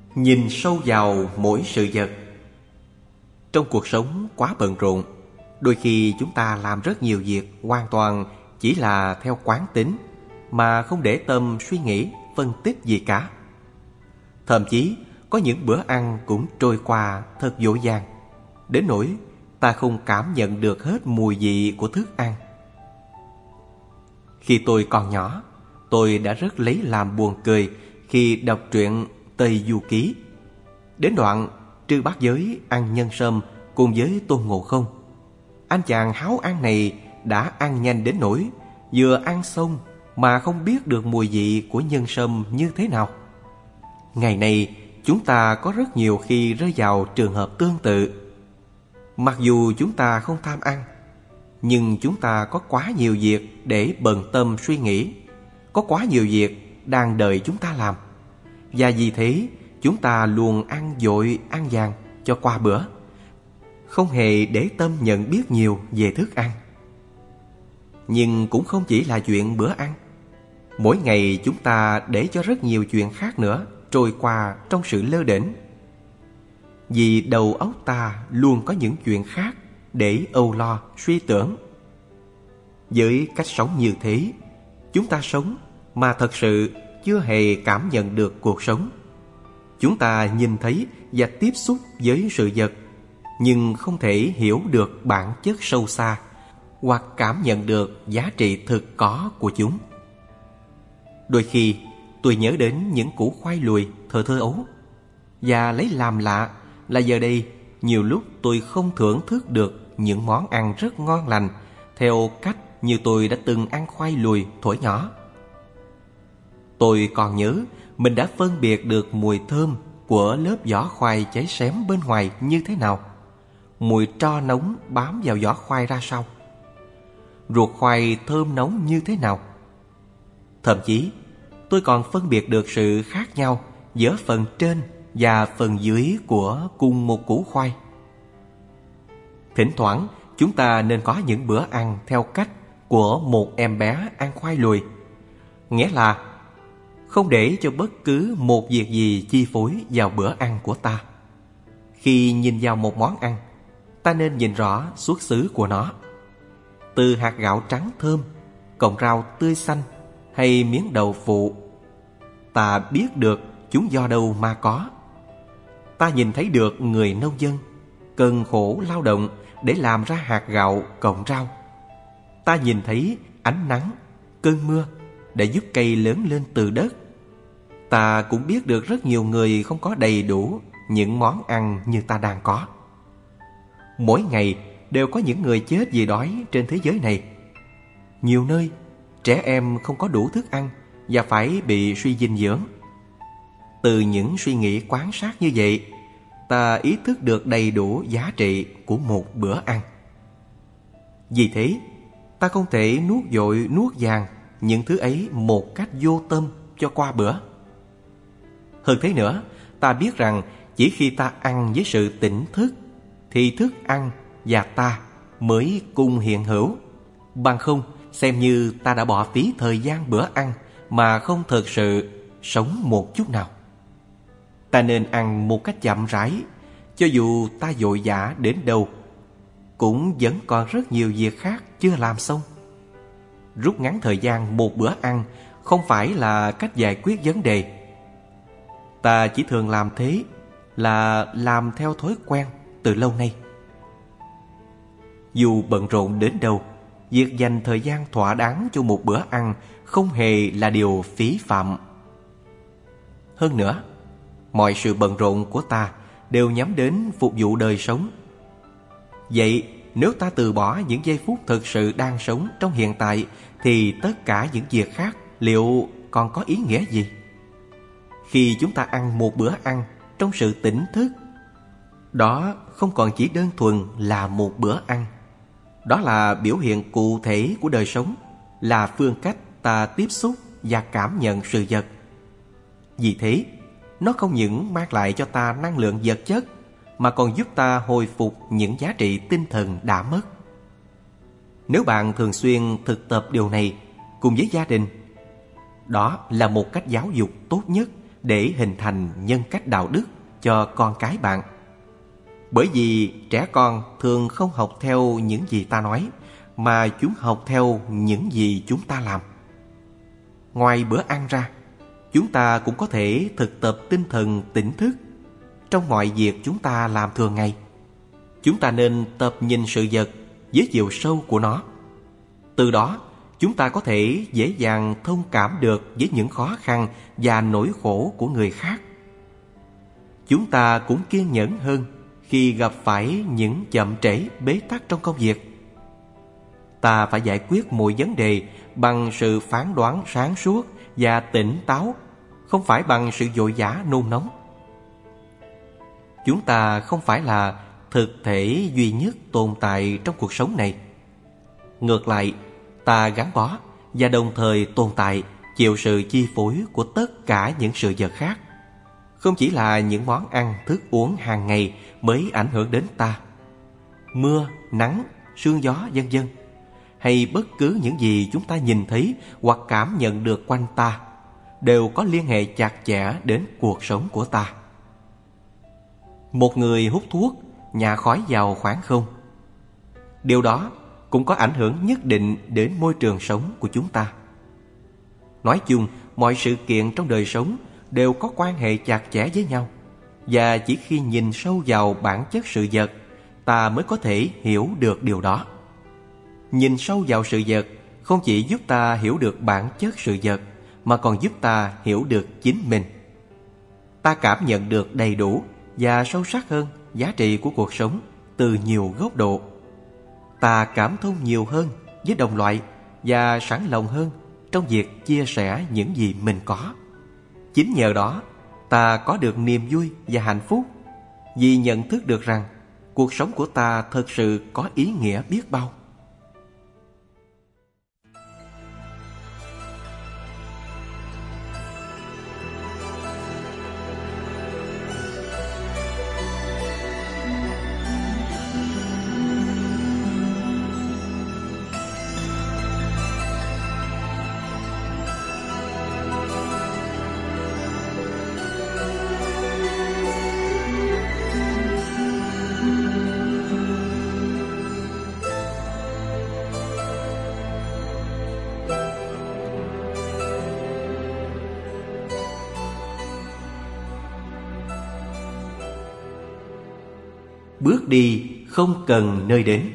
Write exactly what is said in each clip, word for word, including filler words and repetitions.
Nhìn sâu vào mỗi sự vật. Trong cuộc sống quá bận rộn, đôi khi chúng ta làm rất nhiều việc hoàn toàn chỉ là theo quán tính, mà không để tâm suy nghĩ, phân tích gì cả. Thậm chí có những bữa ăn cũng trôi qua thật vội vàng, đến nỗi ta không cảm nhận được hết mùi vị của thức ăn. Khi tôi còn nhỏ, tôi đã rất lấy làm buồn cười khi đọc truyện Tây Du Ký. Đến đoạn Trư Bát Giới ăn nhân sâm cùng với Tôn Ngộ Không, anh chàng háo ăn này đã ăn nhanh đến nỗi vừa ăn xong mà không biết được mùi vị của nhân sâm như thế nào. Ngày nay chúng ta có rất nhiều khi rơi vào trường hợp tương tự. Mặc dù chúng ta không tham ăn, nhưng chúng ta có quá nhiều việc để bận tâm suy nghĩ, có quá nhiều việc đang đợi chúng ta làm. Và vì thế chúng ta luôn ăn vội ăn vàng cho qua bữa, không hề để tâm nhận biết nhiều về thức ăn. Nhưng cũng không chỉ là chuyện bữa ăn. Mỗi ngày chúng ta để cho rất nhiều chuyện khác nữa trôi qua trong sự lơ đễnh. Vì đầu óc ta luôn có những chuyện khác để âu lo suy tưởng. Với cách sống như thế, chúng ta sống mà thật sự chưa hề cảm nhận được cuộc sống. Chúng ta nhìn thấy và tiếp xúc với sự vật, nhưng không thể hiểu được bản chất sâu xa hoặc cảm nhận được giá trị thực có của chúng. Đôi khi tôi nhớ đến những củ khoai lùi thời thơ ấu, và lấy làm lạ là giờ đây nhiều lúc tôi không thưởng thức được những món ăn rất ngon lành theo cách như tôi đã từng ăn khoai lùi thuở nhỏ. Tôi còn nhớ mình đã phân biệt được mùi thơm của lớp vỏ khoai cháy xém bên ngoài như thế nào, mùi tro nóng bám vào vỏ khoai ra sao, ruột khoai thơm nóng như thế nào. Thậm chí tôi còn phân biệt được sự khác nhau giữa phần trên và phần dưới của cùng một củ khoai. Thỉnh thoảng chúng ta nên có những bữa ăn theo cách của một em bé ăn khoai lùi, nghĩa là không để cho bất cứ một việc gì chi phối vào bữa ăn của ta. Khi nhìn vào một món ăn, ta nên nhìn rõ xuất xứ của nó. Từ hạt gạo trắng thơm, cọng rau tươi xanh hay miếng đậu phụ, ta biết được chúng do đâu mà có. Ta nhìn thấy được người nông dân cần khổ lao động để làm ra hạt gạo, cọng rau. Ta nhìn thấy ánh nắng, cơn mưa để giúp cây lớn lên từ đất. Ta cũng biết được rất nhiều người không có đầy đủ những món ăn như ta đang có. Mỗi ngày đều có những người chết vì đói trên thế giới này. Nhiều nơi trẻ em không có đủ thức ăn và phải bị suy dinh dưỡng. Từ những suy nghĩ quan sát như vậy, ta ý thức được đầy đủ giá trị của một bữa ăn. Vì thế, ta không thể nuốt vội nuốt vàng những thứ ấy một cách vô tâm cho qua bữa. Hơn thế nữa, ta biết rằng chỉ khi ta ăn với sự tỉnh thức thì thức ăn và ta mới cùng hiện hữu. Bằng không, xem như ta đã bỏ phí thời gian bữa ăn mà không thực sự sống một chút nào. Ta nên ăn một cách chậm rãi, cho dù ta vội vã đến đâu, cũng vẫn còn rất nhiều việc khác chưa làm xong. Rút ngắn thời gian một bữa ăn không phải là cách giải quyết vấn đề. Ta chỉ thường làm thế là làm theo thói quen từ lâu nay. Dù bận rộn đến đâu, việc dành thời gian thỏa đáng cho một bữa ăn không hề là điều phí phạm. Hơn nữa, mọi sự bận rộn của ta đều nhắm đến phục vụ đời sống. Vậy nếu ta từ bỏ những giây phút thực sự đang sống trong hiện tại, thì tất cả những việc khác liệu còn có ý nghĩa gì? Khi chúng ta ăn một bữa ăn trong sự tỉnh thức, đó không còn chỉ đơn thuần là một bữa ăn. Đó là biểu hiện cụ thể của đời sống, là phương cách ta tiếp xúc và cảm nhận sự vật. Vì thế, nó không những mang lại cho ta năng lượng vật chất, mà còn giúp ta hồi phục những giá trị tinh thần đã mất. Nếu bạn thường xuyên thực tập điều này cùng với gia đình, đó là một cách giáo dục tốt nhất để hình thành nhân cách đạo đức cho con cái bạn. Bởi vì trẻ con thường không học theo những gì ta nói, mà chúng học theo những gì chúng ta làm. Ngoài bữa ăn ra, chúng ta cũng có thể thực tập tinh thần tỉnh thức trong mọi việc chúng ta làm thường ngày. Chúng ta nên tập nhìn sự vật với chiều sâu của nó. Từ đó, chúng ta có thể dễ dàng thông cảm được với những khó khăn và nỗi khổ của người khác. Chúng ta cũng kiên nhẫn hơn khi gặp phải những chậm trễ bế tắc trong công việc. Ta phải giải quyết mọi vấn đề bằng sự phán đoán sáng suốt và tỉnh táo, không phải bằng sự vội vã nôn nóng. Chúng ta không phải là thực thể duy nhất tồn tại trong cuộc sống này. Ngược lại, ta gắn bó và đồng thời tồn tại, chịu sự chi phối của tất cả những sự vật khác. Không chỉ là những món ăn, thức uống hàng ngày mới ảnh hưởng đến ta. Mưa, nắng, sương gió vân vân, hay bất cứ những gì chúng ta nhìn thấy hoặc cảm nhận được quanh ta đều có liên hệ chặt chẽ đến cuộc sống của ta. Một người hút thuốc nhả khói vào khoảng không. Điều đó cũng có ảnh hưởng nhất định đến môi trường sống của chúng ta. Nói chung, mọi sự kiện trong đời sống đều có quan hệ chặt chẽ với nhau, và chỉ khi nhìn sâu vào bản chất sự vật, ta mới có thể hiểu được điều đó. Nhìn sâu vào sự vật không chỉ giúp ta hiểu được bản chất sự vật, mà còn giúp ta hiểu được chính mình. Ta cảm nhận được đầy đủ và sâu sắc hơn giá trị của cuộc sống từ nhiều góc độ. Ta cảm thông nhiều hơn với đồng loại và sẵn lòng hơn trong việc chia sẻ những gì mình có. Chính nhờ đó, ta có được niềm vui và hạnh phúc, vì nhận thức được rằng cuộc sống của ta thật sự có ý nghĩa biết bao. Bước đi không cần nơi đến.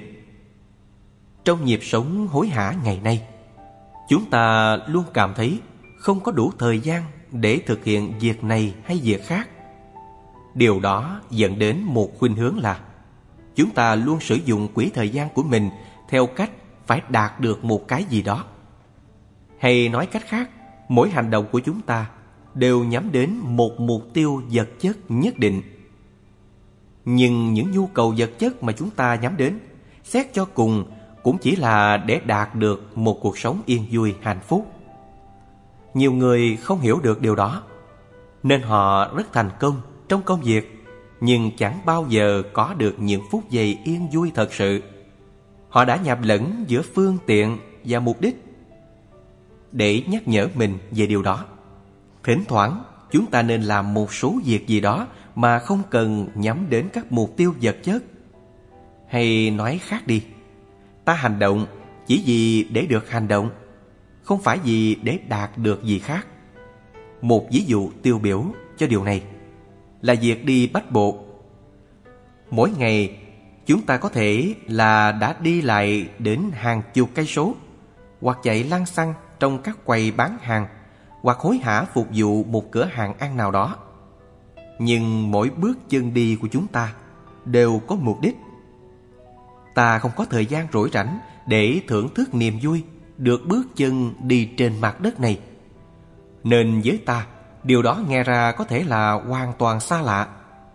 Trong nhịp sống hối hả ngày nay, chúng ta luôn cảm thấy không có đủ thời gian để thực hiện việc này hay việc khác. Điều đó dẫn đến một khuynh hướng là chúng ta luôn sử dụng quỹ thời gian của mình theo cách phải đạt được một cái gì đó. Hay nói cách khác, mỗi hành động của chúng ta đều nhắm đến một mục tiêu vật chất nhất định. Nhưng những nhu cầu vật chất mà chúng ta nhắm đến, xét cho cùng cũng chỉ là để đạt được một cuộc sống yên vui hạnh phúc. Nhiều người không hiểu được điều đó, nên họ rất thành công trong công việc, nhưng chẳng bao giờ có được những phút giây yên vui thật sự. Họ đã nhầm lẫn giữa phương tiện và mục đích. Để nhắc nhở mình về điều đó, thỉnh thoảng chúng ta nên làm một số việc gì đó mà không cần nhắm đến các mục tiêu vật chất. Hay nói khác đi, ta hành động chỉ vì để được hành động, không phải vì để đạt được gì khác. Một ví dụ tiêu biểu cho điều này là việc đi bách bộ. Mỗi ngày chúng ta có thể là đã đi lại đến hàng chục cây số, hoặc chạy lăng xăng trong các quầy bán hàng, hoặc hối hả phục vụ một cửa hàng ăn nào đó. Nhưng mỗi bước chân đi của chúng ta đều có mục đích. Ta không có thời gian rỗi rảnh để thưởng thức niềm vui được bước chân đi trên mặt đất này, nên với ta, điều đó nghe ra có thể là hoàn toàn xa lạ.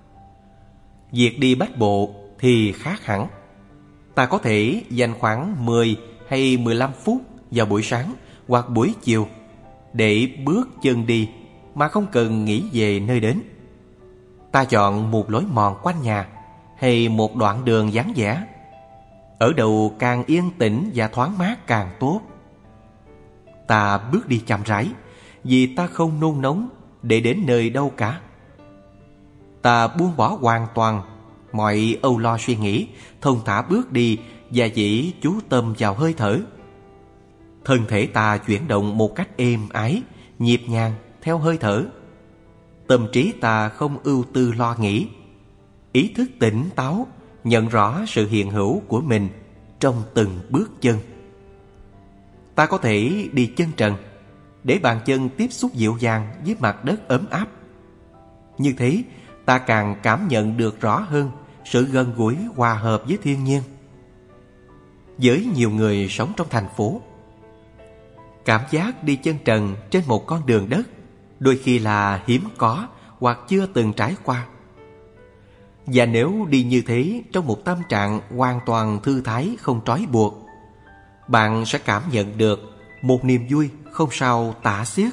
Việc đi bách bộ thì khác hẳn. Ta có thể dành khoảng mười hay mười lăm phút vào buổi sáng hoặc buổi chiều để bước chân đi mà không cần nghĩ về nơi đến. Ta chọn một lối mòn quanh nhà hay một đoạn đường vắng vẻ. Ở đâu càng yên tĩnh và thoáng mát càng tốt. Ta bước đi chậm rãi vì ta không nôn nóng để đến nơi đâu cả. Ta buông bỏ hoàn toàn mọi âu lo suy nghĩ, thông thả bước đi và chỉ chú tâm vào hơi thở. Thân thể ta chuyển động một cách êm ái, nhịp nhàng theo hơi thở. Tâm trí ta không ưu tư lo nghĩ. Ý thức tỉnh táo, nhận rõ sự hiện hữu của mình trong từng bước chân. Ta có thể đi chân trần, để bàn chân tiếp xúc dịu dàng với mặt đất ấm áp. Như thế, ta càng cảm nhận được rõ hơn sự gần gũi hòa hợp với thiên nhiên. Với nhiều người sống trong thành phố, cảm giác đi chân trần trên một con đường đất đôi khi là hiếm có hoặc chưa từng trải qua. Và nếu đi như thế trong một tâm trạng hoàn toàn thư thái, không trói buộc, bạn sẽ cảm nhận được một niềm vui không sao tả xiết.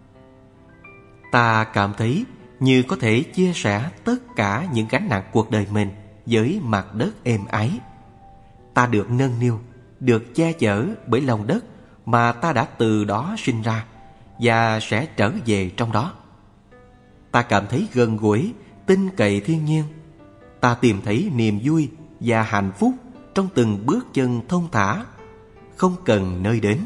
Ta cảm thấy như có thể chia sẻ tất cả những gánh nặng cuộc đời mình với mặt đất êm ái. Ta được nâng niu, được che chở bởi lòng đất mà ta đã từ đó sinh ra và sẽ trở về trong đó. Ta cảm thấy gần gũi, tin cậy thiên nhiên. Ta tìm thấy niềm vui và hạnh phúc trong từng bước chân thông thả, không cần nơi đến.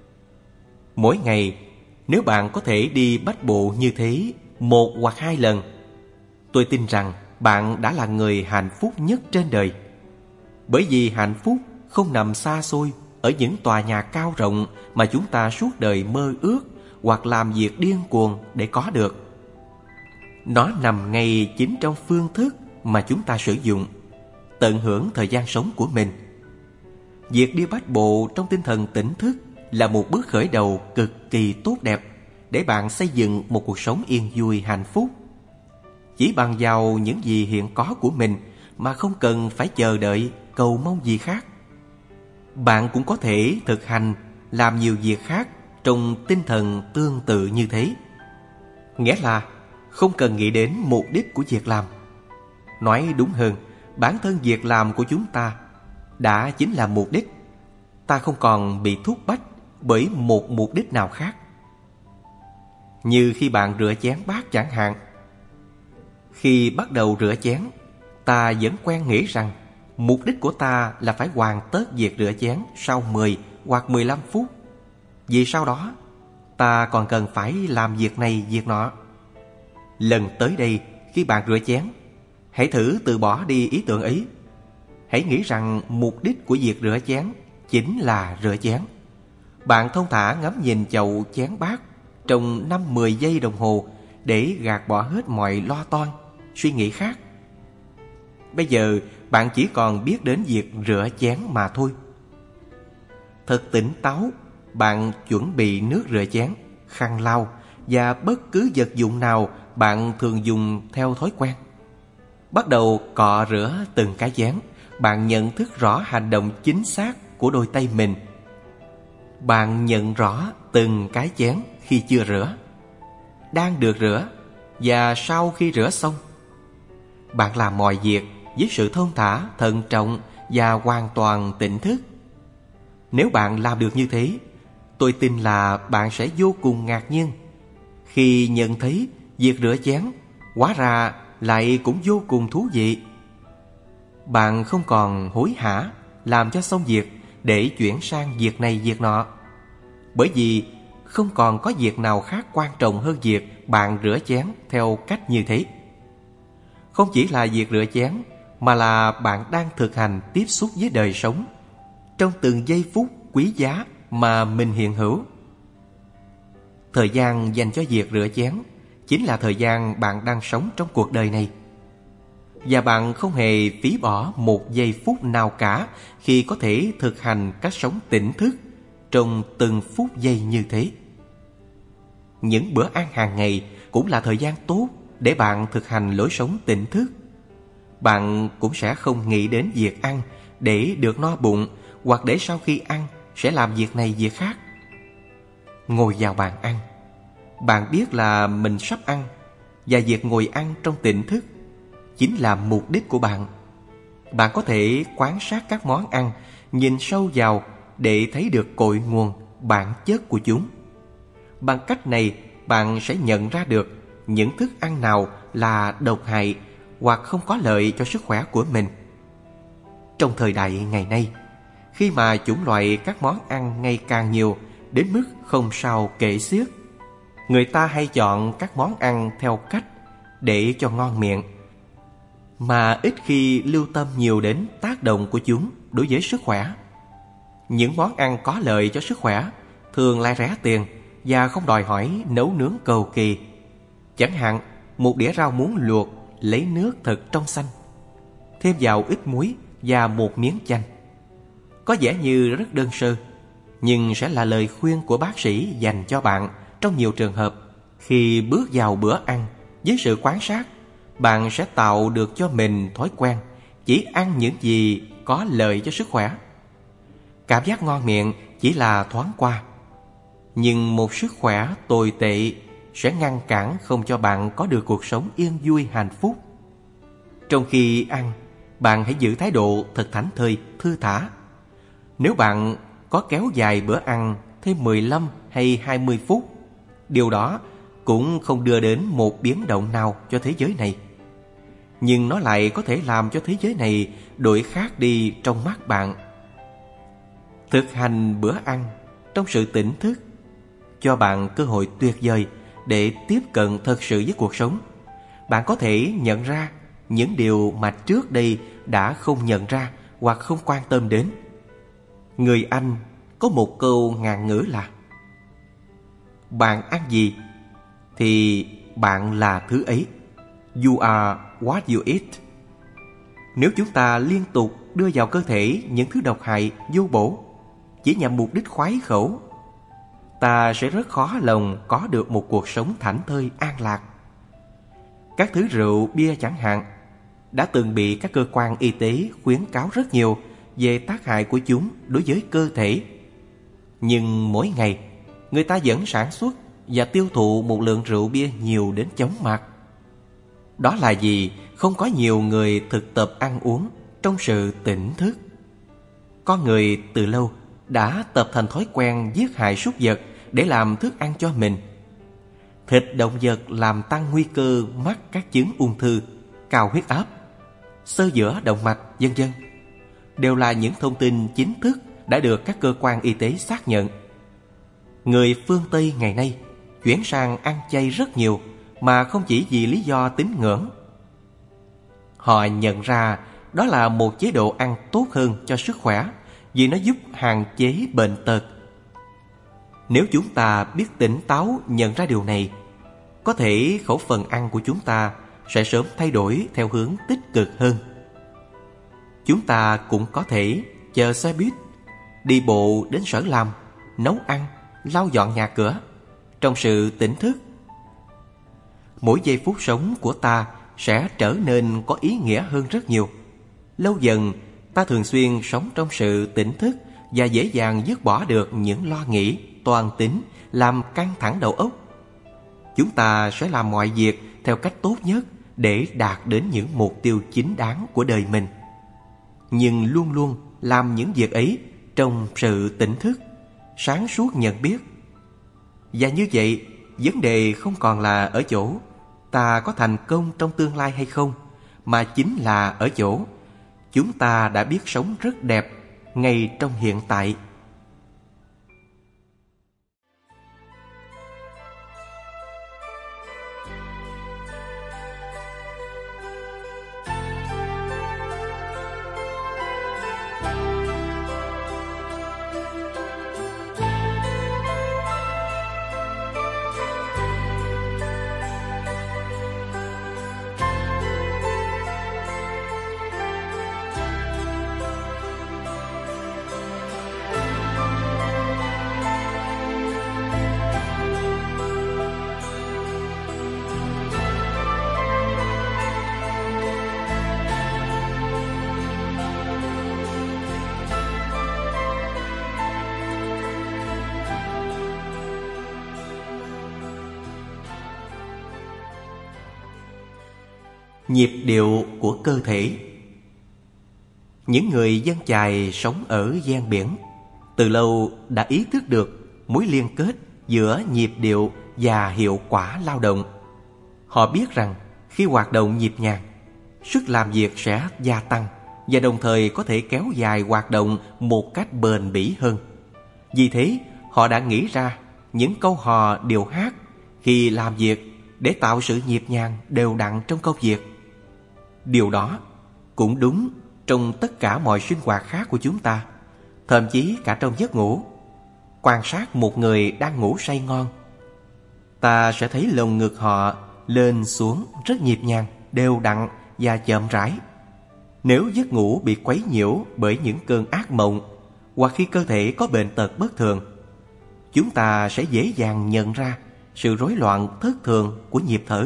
Mỗi ngày, nếu bạn có thể đi bách bộ như thế một hoặc hai lần, tôi tin rằng bạn đã là người hạnh phúc nhất trên đời. Bởi vì hạnh phúc không nằm xa xôi ở những tòa nhà cao rộng mà chúng ta suốt đời mơ ước hoặc làm việc điên cuồng để có được. Nó nằm ngay chính trong phương thức mà chúng ta sử dụng, tận hưởng thời gian sống của mình. Việc đi bách bộ trong tinh thần tỉnh thức là một bước khởi đầu cực kỳ tốt đẹp để bạn xây dựng một cuộc sống yên vui hạnh phúc. Chỉ bằng vào những gì hiện có của mình mà không cần phải chờ đợi, cầu mong gì khác. Bạn cũng có thể thực hành làm nhiều việc khác trong tinh thần tương tự như thế. Nghĩa là không cần nghĩ đến mục đích của việc làm. Nói đúng hơn, bản thân việc làm của chúng ta đã chính là mục đích. Ta không còn bị thúc bách bởi một mục đích nào khác. Như khi bạn rửa chén bát chẳng hạn. Khi bắt đầu rửa chén, ta vẫn quen nghĩ rằng mục đích của ta là phải hoàn tất việc rửa chén sau mười hoặc mười lăm phút. Vì sau đó, ta còn cần phải làm việc này việc nọ. Lần tới đây, khi bạn rửa chén, hãy thử từ bỏ đi ý tưởng ấy. Hãy nghĩ rằng mục đích của việc rửa chén chính là rửa chén. Bạn thông thả ngắm nhìn chậu chén bát trong năm mười giây đồng hồ để gạt bỏ hết mọi lo toan, suy nghĩ khác. Bây giờ bạn chỉ còn biết đến việc rửa chén mà thôi. Thật tỉnh táo, bạn chuẩn bị nước rửa chén, khăn lau và bất cứ vật dụng nào bạn thường dùng theo thói quen. Bắt đầu cọ rửa từng cái chén. Bạn nhận thức rõ hành động chính xác của đôi tay mình. Bạn nhận rõ từng cái chén khi chưa rửa, đang được rửa và sau khi rửa xong. Bạn làm mọi việc với sự thông thả, thận trọng và hoàn toàn tỉnh thức. Nếu bạn làm được như thế, tôi tin là bạn sẽ vô cùng ngạc nhiên khi nhận thấy việc rửa chén hóa ra lại cũng vô cùng thú vị. Bạn không còn hối hả làm cho xong việc để chuyển sang việc này việc nọ, bởi vì không còn có việc nào khác quan trọng hơn việc bạn rửa chén theo cách như thế. Không chỉ là việc rửa chén, mà là bạn đang thực hành tiếp xúc với đời sống trong từng giây phút quý giá mà mình hiện hữu. Thời gian dành cho việc rửa chén chính là thời gian bạn đang sống trong cuộc đời này. Và bạn không hề phí bỏ một giây phút nào cả khi có thể thực hành cách sống tỉnh thức trong từng phút giây như thế. Những bữa ăn hàng ngày cũng là thời gian tốt để bạn thực hành lối sống tỉnh thức. Bạn cũng sẽ không nghĩ đến việc ăn để được no bụng, hoặc để sau khi ăn sẽ làm việc này việc khác. Ngồi vào bàn ăn, bạn biết là mình sắp ăn, và việc ngồi ăn trong tỉnh thức chính là mục đích của bạn. Bạn có thể quan sát các món ăn, nhìn sâu vào để thấy được cội nguồn, bản chất của chúng. Bằng cách này, bạn sẽ nhận ra được những thức ăn nào là độc hại hoặc không có lợi cho sức khỏe của mình. Trong thời đại ngày nay, khi mà chủng loại các món ăn ngày càng nhiều đến mức không sao kể xiết, người ta hay chọn các món ăn theo cách để cho ngon miệng, mà ít khi lưu tâm nhiều đến tác động của chúng đối với sức khỏe. Những món ăn có lợi cho sức khỏe thường lại rẻ tiền và không đòi hỏi nấu nướng cầu kỳ. Chẳng hạn, một đĩa rau muống luộc lấy nước thật trong xanh, thêm vào ít muối và một miếng chanh. Có vẻ như rất đơn sơ, nhưng sẽ là lời khuyên của bác sĩ dành cho bạn trong nhiều trường hợp. Khi bước vào bữa ăn, với sự quan sát, bạn sẽ tạo được cho mình thói quen chỉ ăn những gì có lợi cho sức khỏe. Cảm giác ngon miệng chỉ là thoáng qua, nhưng một sức khỏe tồi tệ sẽ ngăn cản không cho bạn có được cuộc sống yên vui hạnh phúc. Trong khi ăn, bạn hãy giữ thái độ thật thảnh thơi, thư thả. Nếu bạn có kéo dài bữa ăn thêm mười lăm hay hai mươi phút, điều đó cũng không đưa đến một biến động nào cho thế giới này. Nhưng nó lại có thể làm cho thế giới này đổi khác đi trong mắt bạn. Thực hành bữa ăn trong sự tỉnh thức cho bạn cơ hội tuyệt vời để tiếp cận thật sự với cuộc sống. Bạn có thể nhận ra những điều mà trước đây đã không nhận ra hoặc không quan tâm đến. Người Anh có một câu ngạn ngữ là: bạn ăn gì thì bạn là thứ ấy. You are what you eat. Nếu chúng ta liên tục đưa vào cơ thể những thứ độc hại, vô bổ, chỉ nhằm mục đích khoái khẩu, ta sẽ rất khó lòng có được một cuộc sống thảnh thơi an lạc. Các thứ rượu, bia chẳng hạn, đã từng bị các cơ quan y tế khuyến cáo rất nhiều về tác hại của chúng đối với cơ thể. Nhưng mỗi ngày, người ta vẫn sản xuất và tiêu thụ một lượng rượu bia nhiều đến chóng mặt. Đó là vì không có nhiều người thực tập ăn uống trong sự tỉnh thức. Con người từ lâu đã tập thành thói quen giết hại súc vật để làm thức ăn cho mình. Thịt động vật làm tăng nguy cơ mắc các chứng ung thư, cao huyết áp, xơ vữa động mạch, vân vân đều là những thông tin chính thức đã được các cơ quan y tế xác nhận. Người phương Tây ngày nay chuyển sang ăn chay rất nhiều, mà không chỉ vì lý do tín ngưỡng. Họ nhận ra đó là một chế độ ăn tốt hơn cho sức khỏe, vì nó giúp hạn chế bệnh tật. Nếu chúng ta biết tỉnh táo nhận ra điều này, có thể khẩu phần ăn của chúng ta sẽ sớm thay đổi theo hướng tích cực hơn. Chúng ta cũng có thể chờ xe buýt, đi bộ đến sở làm, nấu ăn, lau dọn nhà cửa trong sự tỉnh thức. Mỗi giây phút sống của ta sẽ trở nên có ý nghĩa hơn rất nhiều. Lâu dần, ta thường xuyên sống trong sự tỉnh thức và dễ dàng dứt bỏ được những lo nghĩ, toan tính, làm căng thẳng đầu óc. Chúng ta sẽ làm mọi việc theo cách tốt nhất để đạt đến những mục tiêu chính đáng của đời mình. Nhưng luôn luôn làm những việc ấy trong sự tỉnh thức, sáng suốt nhận biết. Và như vậy, vấn đề không còn là ở chỗ ta có thành công trong tương lai hay không, mà chính là ở chỗ chúng ta đã biết sống rất đẹp ngay trong hiện tại. Nhịp điệu của cơ thể. Những người dân chài sống ở ven biển từ lâu đã ý thức được mối liên kết giữa nhịp điệu và hiệu quả lao động. Họ biết rằng khi hoạt động nhịp nhàng, sức làm việc sẽ gia tăng và đồng thời có thể kéo dài hoạt động một cách bền bỉ hơn. Vì thế, họ đã nghĩ ra những câu hò điệu hát khi làm việc để tạo sự nhịp nhàng đều đặn trong công việc. Điều đó cũng đúng trong tất cả mọi sinh hoạt khác của chúng ta, thậm chí cả trong giấc ngủ. Quan sát một người đang ngủ say ngon, ta sẽ thấy lồng ngực họ lên xuống rất nhịp nhàng, đều đặn và chậm rãi. Nếu giấc ngủ bị quấy nhiễu bởi những cơn ác mộng hoặc khi cơ thể có bệnh tật bất thường, chúng ta sẽ dễ dàng nhận ra sự rối loạn thất thường của nhịp thở.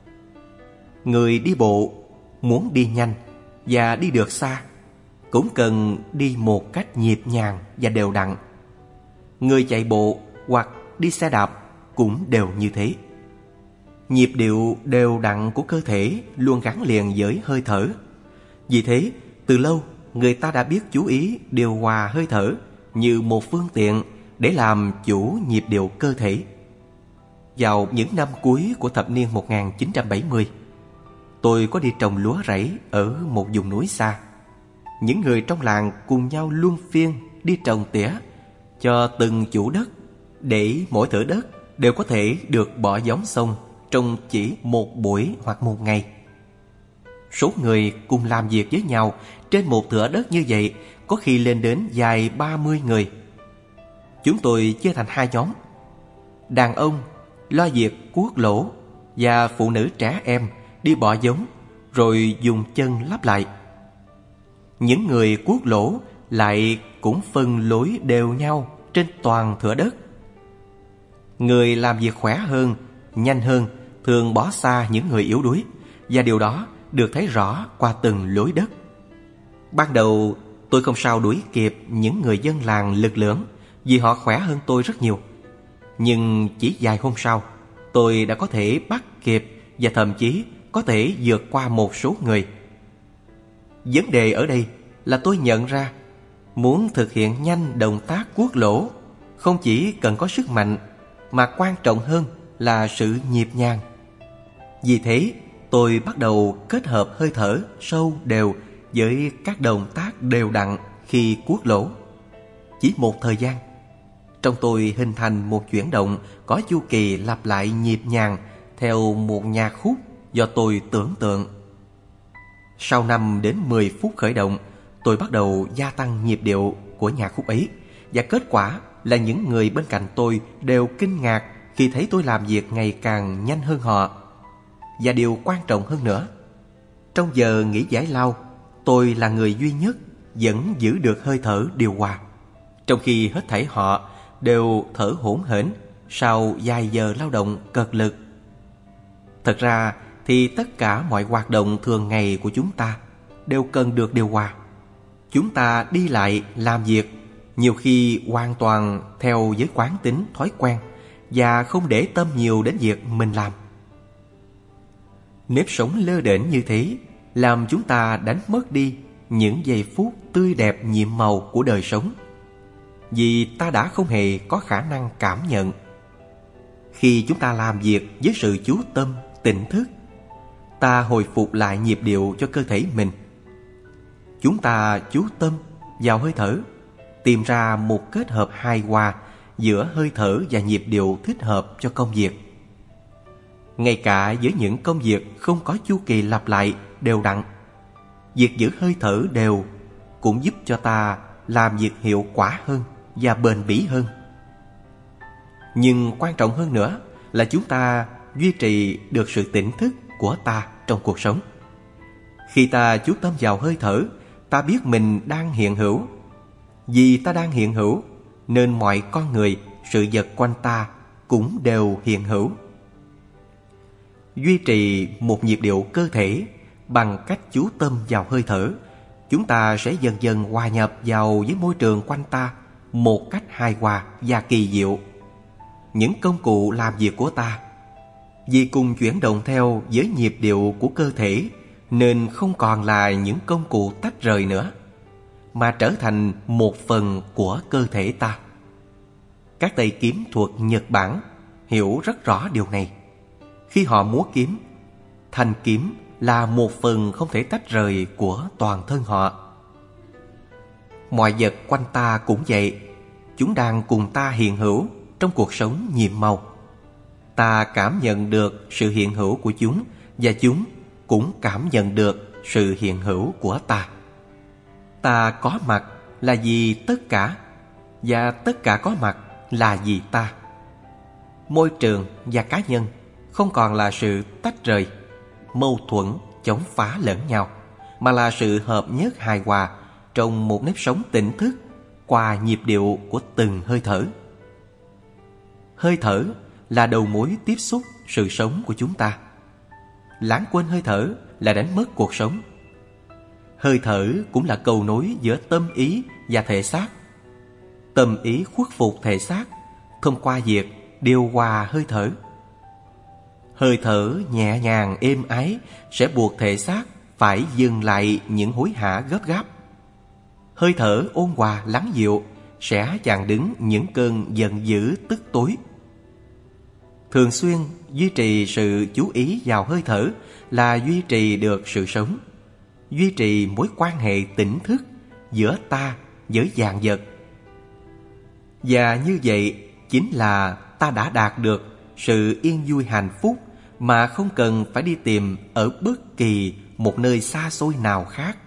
Người đi bộ muốn đi nhanh và đi được xa cũng cần đi một cách nhịp nhàng và đều đặn. Người chạy bộ hoặc đi xe đạp cũng đều như thế. Nhịp điệu đều đặn của cơ thể luôn gắn liền với hơi thở. Vì thế, từ lâu người ta đã biết chú ý điều hòa hơi thở như một phương tiện để làm chủ nhịp điệu cơ thể. Vào những năm cuối của thập niên một nghìn chín trăm bảy mươi, tôi có đi trồng lúa rẫy ở một vùng núi xa. Những người trong làng cùng nhau luân phiên đi trồng tỉa cho từng chủ đất, để mỗi thửa đất đều có thể được bỏ giống xong trong chỉ một buổi hoặc một ngày. Số người cùng làm việc với nhau trên một thửa đất như vậy có khi lên đến vài ba mươi người. Chúng tôi chia thành hai nhóm. Đàn ông lo việc cuốc lỗ và phụ nữ trẻ em đi bỏ giống rồi dùng chân lắp lại. Những người cuốc lỗ lại cũng phân lối đều nhau trên toàn thửa đất. Người làm việc khỏe hơn, nhanh hơn thường bỏ xa những người yếu đuối, và điều đó được thấy rõ qua từng lối đất. Ban đầu tôi không sao đuổi kịp những người dân làng lực lưỡng vì họ khỏe hơn tôi rất nhiều. Nhưng chỉ vài hôm sau, tôi đã có thể bắt kịp và thậm chí có thể vượt qua một số người. Vấn đề ở đây là tôi nhận ra muốn thực hiện nhanh động tác cuốc lỗ không chỉ cần có sức mạnh, mà quan trọng hơn là sự nhịp nhàng. Vì thế, tôi bắt đầu kết hợp hơi thở sâu đều với các động tác đều đặn khi cuốc lỗ. Chỉ một thời gian, trong tôi hình thành một chuyển động có chu kỳ lặp lại nhịp nhàng theo một nhạc khúc do tôi tưởng tượng. Sau năm đến mười phút khởi động, tôi bắt đầu gia tăng nhịp điệu của nhạc khúc ấy, và kết quả là những người bên cạnh tôi đều kinh ngạc khi thấy tôi làm việc ngày càng nhanh hơn họ. Và điều quan trọng hơn nữa, trong giờ nghỉ giải lao, tôi là người duy nhất vẫn giữ được hơi thở điều hòa, trong khi hết thảy họ đều thở hổn hển sau vài giờ lao động cật lực. Thật ra thì tất cả mọi hoạt động thường ngày của chúng ta đều cần được điều hòa. Chúng ta đi lại làm việc nhiều khi hoàn toàn theo giới quán tính thói quen và không để tâm nhiều đến việc mình làm. Nếp sống lơ đễnh như thế làm chúng ta đánh mất đi những giây phút tươi đẹp nhiệm màu của đời sống, vì ta đã không hề có khả năng cảm nhận. Khi chúng ta làm việc với sự chú tâm, tỉnh thức, ta hồi phục lại nhịp điệu cho cơ thể mình. Chúng ta chú tâm vào hơi thở, tìm ra một kết hợp hài hòa giữa hơi thở và nhịp điệu thích hợp cho công việc. Ngay cả với những công việc không có chu kỳ lặp lại đều đặn, việc giữ hơi thở đều cũng giúp cho ta làm việc hiệu quả hơn và bền bỉ hơn. Nhưng quan trọng hơn nữa là chúng ta duy trì được sự tỉnh thức của ta trong cuộc sống. Khi ta chú tâm vào hơi thở, ta biết mình đang hiện hữu. Vì ta đang hiện hữu nên mọi con người, sự vật quanh ta cũng đều hiện hữu. Duy trì một nhịp điệu cơ thể bằng cách chú tâm vào hơi thở, chúng ta sẽ dần dần hòa nhập vào với môi trường quanh ta một cách hài hòa và kỳ diệu. Những công cụ làm việc của ta, vì cùng chuyển động theo với nhịp điệu của cơ thể, nên không còn là những công cụ tách rời nữa, mà trở thành một phần của cơ thể ta. Các tay kiếm thuật Nhật Bản hiểu rất rõ điều này. Khi họ múa kiếm, thanh kiếm là một phần không thể tách rời của toàn thân họ. Mọi vật quanh ta cũng vậy, chúng đang cùng ta hiện hữu trong cuộc sống nhiệm màu. Ta cảm nhận được sự hiện hữu của chúng, và chúng cũng cảm nhận được sự hiện hữu của ta. Ta có mặt là vì tất cả, và tất cả có mặt là vì ta. Môi trường và cá nhân không còn là sự tách rời, mâu thuẫn, chống phá lẫn nhau, mà là sự hợp nhất hài hòa trong một nếp sống tỉnh thức qua nhịp điệu của từng hơi thở. Hơi thở là đầu mối tiếp xúc sự sống của chúng ta. Lãng quên hơi thở là đánh mất cuộc sống. Hơi thở cũng là cầu nối giữa tâm ý và thể xác. Tâm ý khuất phục thể xác thông qua việc điều hòa hơi thở. Hơi thở nhẹ nhàng êm ái sẽ buộc thể xác phải dừng lại những hối hả gấp gáp. Hơi thở ôn hòa lắng dịu sẽ chặn đứng những cơn giận dữ tức tối. Thường xuyên duy trì sự chú ý vào hơi thở là duy trì được sự sống, duy trì mối quan hệ tỉnh thức giữa ta với vạn vật. Và như vậy chính là ta đã đạt được sự yên vui hạnh phúc mà không cần phải đi tìm ở bất kỳ một nơi xa xôi nào khác.